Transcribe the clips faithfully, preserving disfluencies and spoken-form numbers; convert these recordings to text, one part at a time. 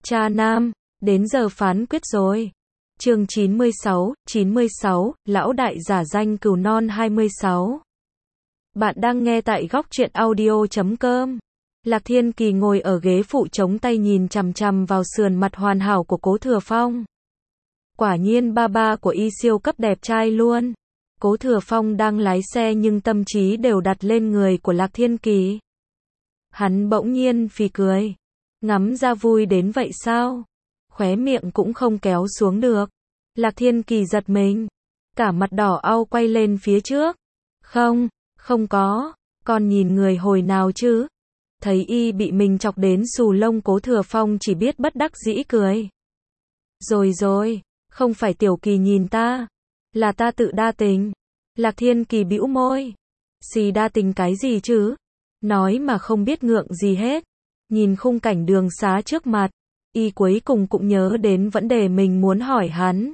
Cha nam, đến giờ phán quyết rồi. Chương chín mươi sáu, chín mươi sáu, lão đại giả danh cừu non hai mươi sáu. Bạn đang nghe tại góc truyện audio chấm com. Lạc Thiên Kỳ ngồi ở ghế phụ chống tay nhìn chằm chằm vào sườn mặt hoàn hảo của Cố Thừa Phong. Quả nhiên ba ba của y siêu cấp đẹp trai luôn. Cố Thừa Phong đang lái xe nhưng tâm trí đều đặt lên người của Lạc Thiên Kỳ. Hắn bỗng nhiên phì cười. Ngắm ra vui đến vậy sao? Khóe miệng cũng không kéo xuống được. Lạc Thiên Kỳ giật mình. Cả mặt đỏ au quay lên phía trước. Không, không có. Con nhìn người hồi nào chứ? Thấy y bị mình chọc đến xù lông, Cố Thừa Phong chỉ biết bất đắc dĩ cười. Rồi rồi, không phải Tiểu Kỳ nhìn ta. Là ta tự đa tình. Lạc Thiên Kỳ bĩu môi. Xì đa tình cái gì chứ? Nói mà không biết ngượng gì hết. Nhìn khung cảnh đường xá trước mặt, y cuối cùng cũng nhớ đến vấn đề mình muốn hỏi hắn.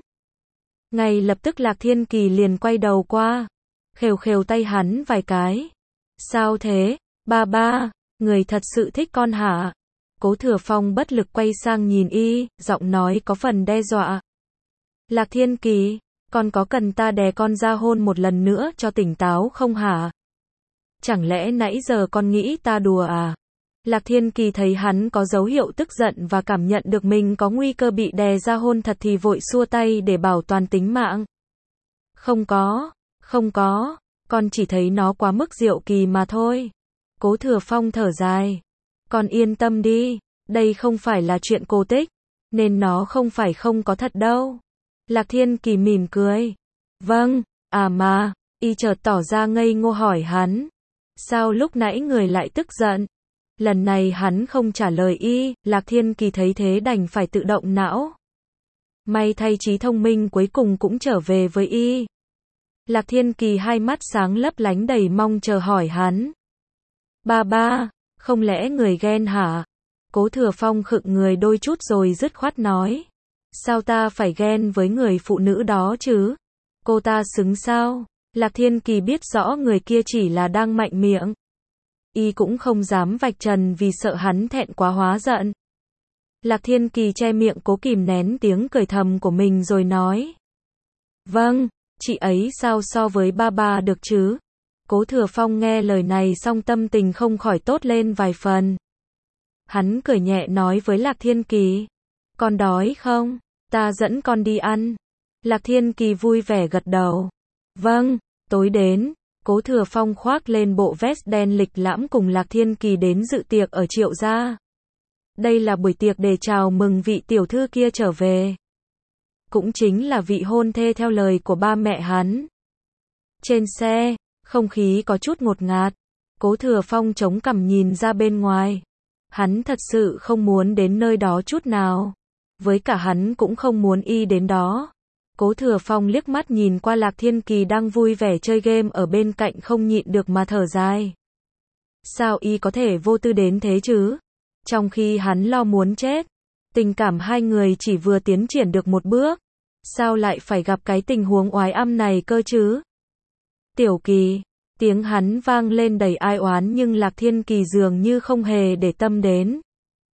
Ngay lập tức Lạc Thiên Kỳ liền quay đầu qua, khều khều tay hắn vài cái. Sao thế, ba ba, người thật sự thích con hả? Cố Thừa Phong bất lực quay sang nhìn y, giọng nói có phần đe dọa. Lạc Thiên Kỳ, con có cần ta đè con ra hôn một lần nữa cho tỉnh táo không hả? Chẳng lẽ nãy giờ con nghĩ ta đùa à? Lạc Thiên Kỳ thấy hắn có dấu hiệu tức giận và cảm nhận được mình có nguy cơ bị đè ra hôn thật thì vội xua tay để bảo toàn tính mạng. Không có, không có, con chỉ thấy nó quá mức diệu kỳ mà thôi. Cố Thừa Phong thở dài. Con yên tâm đi, đây không phải là chuyện cổ tích, nên nó không phải không có thật đâu. Lạc Thiên Kỳ mỉm cười. Vâng, à mà, y chợt tỏ ra ngây ngô hỏi hắn. Sao lúc nãy người lại tức giận? Lần này hắn không trả lời y, Lạc Thiên Kỳ thấy thế đành phải tự động não. May thay trí thông minh cuối cùng cũng trở về với y. Lạc Thiên Kỳ hai mắt sáng lấp lánh đầy mong chờ hỏi hắn. Ba ba, không lẽ người ghen hả? Cố Thừa Phong khựng người đôi chút rồi dứt khoát nói. Sao ta phải ghen với người phụ nữ đó chứ? Cô ta xứng sao? Lạc Thiên Kỳ biết rõ người kia chỉ là đang mạnh miệng. Y cũng không dám vạch trần vì sợ hắn thẹn quá hóa giận. Lạc Thiên Kỳ che miệng cố kìm nén tiếng cười thầm của mình rồi nói. Vâng, chị ấy sao so với ba ba được chứ? Cố Thừa Phong nghe lời này xong tâm tình không khỏi tốt lên vài phần. Hắn cười nhẹ nói với Lạc Thiên Kỳ. Con đói không? Ta dẫn con đi ăn. Lạc Thiên Kỳ vui vẻ gật đầu. Vâng, tối đến. Cố Thừa Phong khoác lên bộ vest đen lịch lãm cùng Lạc Thiên Kỳ đến dự tiệc ở Triệu gia. Đây là buổi tiệc để chào mừng vị tiểu thư kia trở về. Cũng chính là vị hôn thê theo lời của ba mẹ hắn. Trên xe, không khí có chút ngột ngạt. Cố Thừa Phong chống cằm nhìn ra bên ngoài. Hắn thật sự không muốn đến nơi đó chút nào. Với cả hắn cũng không muốn y đến đó. Cố Thừa Phong liếc mắt nhìn qua Lạc Thiên Kỳ đang vui vẻ chơi game ở bên cạnh không nhịn được mà thở dài. Sao y có thể vô tư đến thế chứ? Trong khi hắn lo muốn chết. Tình cảm hai người chỉ vừa tiến triển được một bước. Sao lại phải gặp cái tình huống oái âm này cơ chứ? Tiểu Kỳ, tiếng hắn vang lên đầy ai oán nhưng Lạc Thiên Kỳ dường như không hề để tâm đến.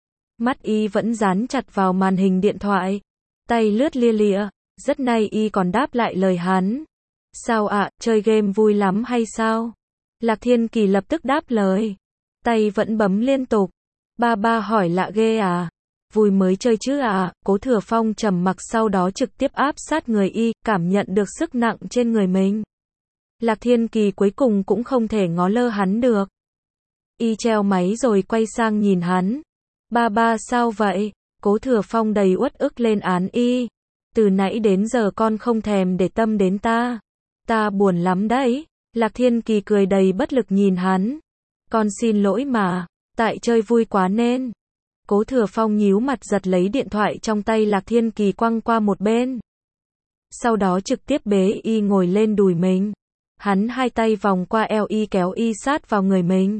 Mắt y vẫn dán chặt vào màn hình điện thoại. Tay lướt lia lịa. Rất nay y còn đáp lại lời hắn. Sao ạ, à, chơi game vui lắm hay sao? Lạc Thiên Kỳ lập tức đáp lời. Tay vẫn bấm liên tục. Ba ba hỏi lạ ghê à? Vui mới chơi chứ à? Cố Thừa Phong trầm mặc sau đó trực tiếp áp sát người y, cảm nhận được sức nặng trên người mình. Lạc Thiên Kỳ cuối cùng cũng không thể ngó lơ hắn được. Y treo máy rồi quay sang nhìn hắn. Ba ba sao vậy? Cố Thừa Phong đầy uất ức lên án y. Từ nãy đến giờ con không thèm để tâm đến ta. Ta buồn lắm đấy. Lạc Thiên Kỳ cười đầy bất lực nhìn hắn. Con xin lỗi mà. Tại chơi vui quá nên. Cố Thừa Phong nhíu mặt giật lấy điện thoại trong tay Lạc Thiên Kỳ quăng qua một bên. Sau đó trực tiếp bế y ngồi lên đùi mình. Hắn hai tay vòng qua eo y kéo y sát vào người mình.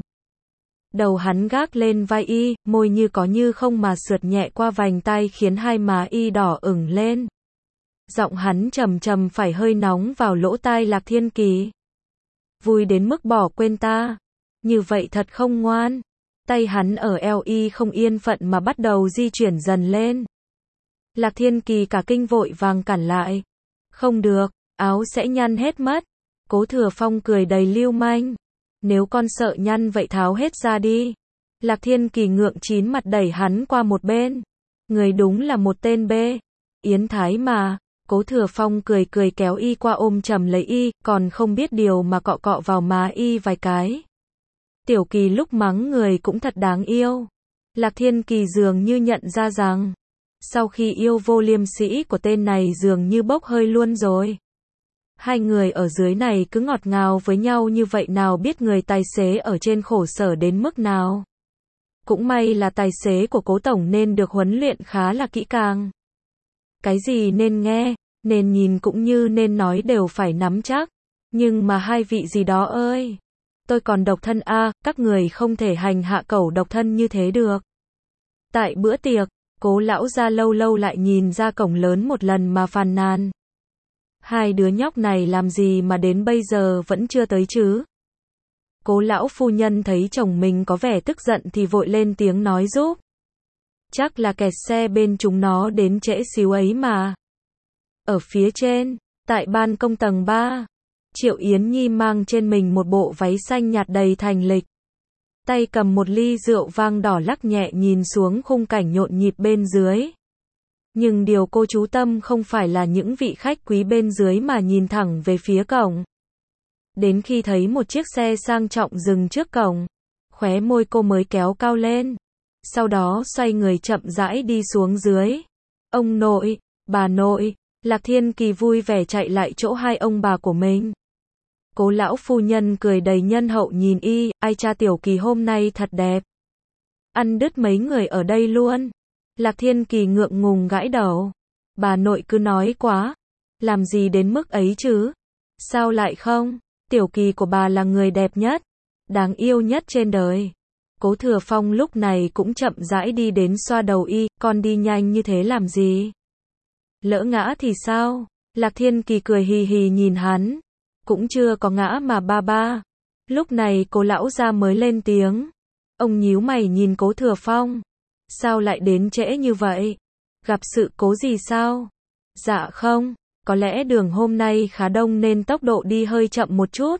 Đầu hắn gác lên vai y, môi như có như không mà sượt nhẹ qua vành tai khiến hai má y đỏ ửng lên. Giọng hắn trầm trầm phải hơi nóng vào lỗ tai Lạc Thiên Kỳ. Vui đến mức bỏ quên ta. Như vậy thật không ngoan. Tay hắn ở eo y không yên phận mà bắt đầu di chuyển dần lên. Lạc Thiên Kỳ cả kinh vội vàng cản lại. Không được, áo sẽ nhăn hết mất. Cố Thừa Phong cười đầy lưu manh. Nếu con sợ nhăn vậy tháo hết ra đi. Lạc Thiên Kỳ ngượng chín mặt đẩy hắn qua một bên. Người đúng là một tên bê. Yến Thái mà. Cố Thừa Phong cười cười kéo y qua ôm chầm lấy y, còn không biết điều mà cọ cọ vào má y vài cái. Tiểu Kỳ lúc mắng người cũng thật đáng yêu. Lạc Thiên Kỳ dường như nhận ra rằng, sau khi yêu vô liêm sĩ của tên này dường như bốc hơi luôn rồi. Hai người ở dưới này cứ ngọt ngào với nhau như vậy nào biết người tài xế ở trên khổ sở đến mức nào. Cũng may là tài xế của Cố Tổng nên được huấn luyện khá là kỹ càng. Cái gì nên nghe, nên nhìn cũng như nên nói đều phải nắm chắc. Nhưng mà hai vị gì đó ơi, tôi còn độc thân a, à, các người không thể hành hạ cẩu độc thân như thế được. Tại bữa tiệc, Cố lão gia lâu lâu lại nhìn ra cổng lớn một lần mà phàn nàn. Hai đứa nhóc này làm gì mà đến bây giờ vẫn chưa tới chứ? Cố lão phu nhân thấy chồng mình có vẻ tức giận thì vội lên tiếng nói giúp. Chắc là kẹt xe bên chúng nó đến trễ xíu ấy mà. Ở phía trên, tại ban công tầng ba, Triệu Yến Nhi mang trên mình một bộ váy xanh nhạt đầy thành lịch. Tay cầm một ly rượu vang đỏ lắc nhẹ nhìn xuống khung cảnh nhộn nhịp bên dưới. Nhưng điều cô chú tâm không phải là những vị khách quý bên dưới mà nhìn thẳng về phía cổng. Đến khi thấy một chiếc xe sang trọng dừng trước cổng, khóe môi cô mới kéo cao lên. Sau đó xoay người chậm rãi đi xuống dưới. Ông nội, bà nội, Lạc Thiên Kỳ vui vẻ chạy lại chỗ hai ông bà của mình. Cố lão phu nhân cười đầy nhân hậu nhìn y, ai cha Tiểu Kỳ hôm nay thật đẹp. Ăn đứt mấy người ở đây luôn. Lạc Thiên Kỳ ngượng ngùng gãi đầu. Bà nội cứ nói quá. Làm gì đến mức ấy chứ? Sao lại không? Tiểu Kỳ của bà là người đẹp nhất, đáng yêu nhất trên đời. Cố Thừa Phong lúc này cũng chậm rãi đi đến xoa đầu y, con đi nhanh như thế làm gì? Lỡ ngã thì sao? Lạc Thiên Kỳ cười hì hì nhìn hắn. Cũng chưa có ngã mà ba ba. Lúc này Cố lão gia mới lên tiếng. Ông nhíu mày nhìn Cố Thừa Phong. Sao lại đến trễ như vậy? Gặp sự cố gì sao? Dạ không, có lẽ đường hôm nay khá đông nên tốc độ đi hơi chậm một chút.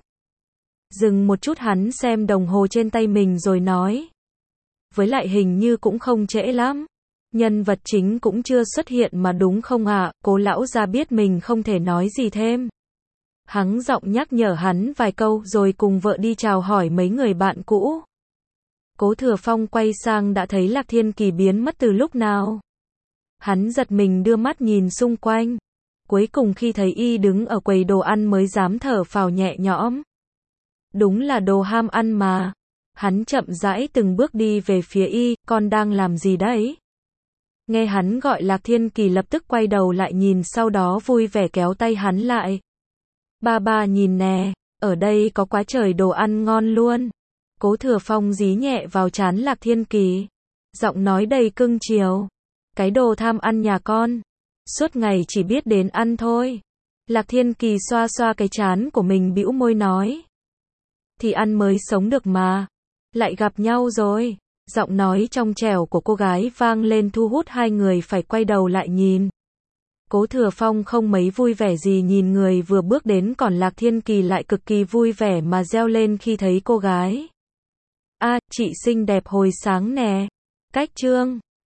Dừng một chút hắn xem đồng hồ trên tay mình rồi nói. Với lại hình như cũng không trễ lắm. Nhân vật chính cũng chưa xuất hiện mà đúng không ạ? À? Cố lão gia biết mình không thể nói gì thêm. Hắn giọng nhắc nhở hắn vài câu rồi cùng vợ đi chào hỏi mấy người bạn cũ. Cố Thừa Phong quay sang đã thấy Lạc Thiên Kỳ biến mất từ lúc nào. Hắn giật mình đưa mắt nhìn xung quanh. Cuối cùng khi thấy y đứng ở quầy đồ ăn mới dám thở phào nhẹ nhõm. Đúng là đồ ham ăn mà. Hắn chậm rãi từng bước đi về phía y, con đang làm gì đấy? Nghe hắn gọi Lạc Thiên Kỳ lập tức quay đầu lại nhìn sau đó vui vẻ kéo tay hắn lại. Ba ba nhìn nè, ở đây có quá trời đồ ăn ngon luôn. Cố Thừa Phong dí nhẹ vào trán Lạc Thiên Kỳ. Giọng nói đầy cưng chiều. Cái đồ tham ăn nhà con. Suốt ngày chỉ biết đến ăn thôi. Lạc Thiên Kỳ xoa xoa cái trán của mình bĩu môi nói. Thì ăn mới sống được mà. Lại gặp nhau rồi. Giọng nói trong trẻo của cô gái vang lên thu hút hai người phải quay đầu lại nhìn. Cố Thừa Phong không mấy vui vẻ gì nhìn người vừa bước đến còn Lạc Thiên Kỳ lại cực kỳ vui vẻ mà reo lên khi thấy cô gái. A, à, chị xinh đẹp hồi sáng nè. Cách trương.